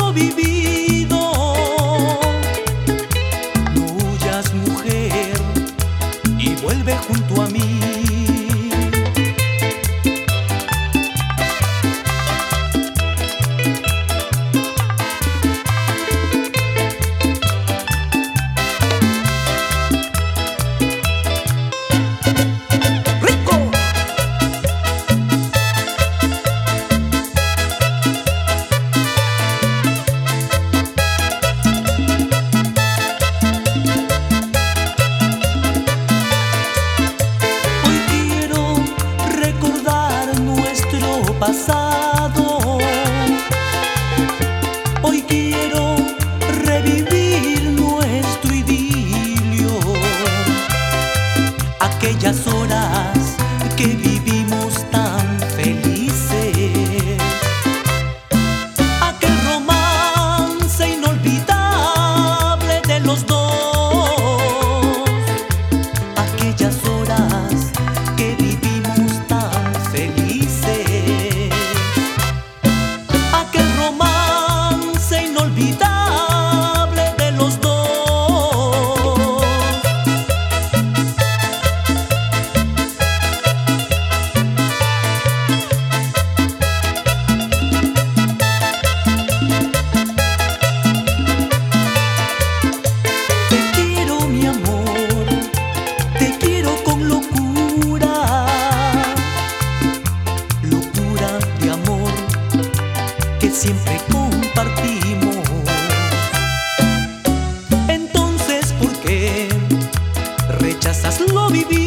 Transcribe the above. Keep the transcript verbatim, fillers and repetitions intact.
lo vivido. No huyas, mujer, y vuelve junto a mí. Pasado. Hoy quiero revivir nuestro idilio, aquellas horas que vivimos tan felices, aquel romance inolvidable de los dos, aquellas horas que vivimos tan felices. Inolvidable de los dos. Te quiero, mi amor, te quiero con locura, locura de amor que siempre compartimos. Entonces, ¿por qué rechazas lo vivido?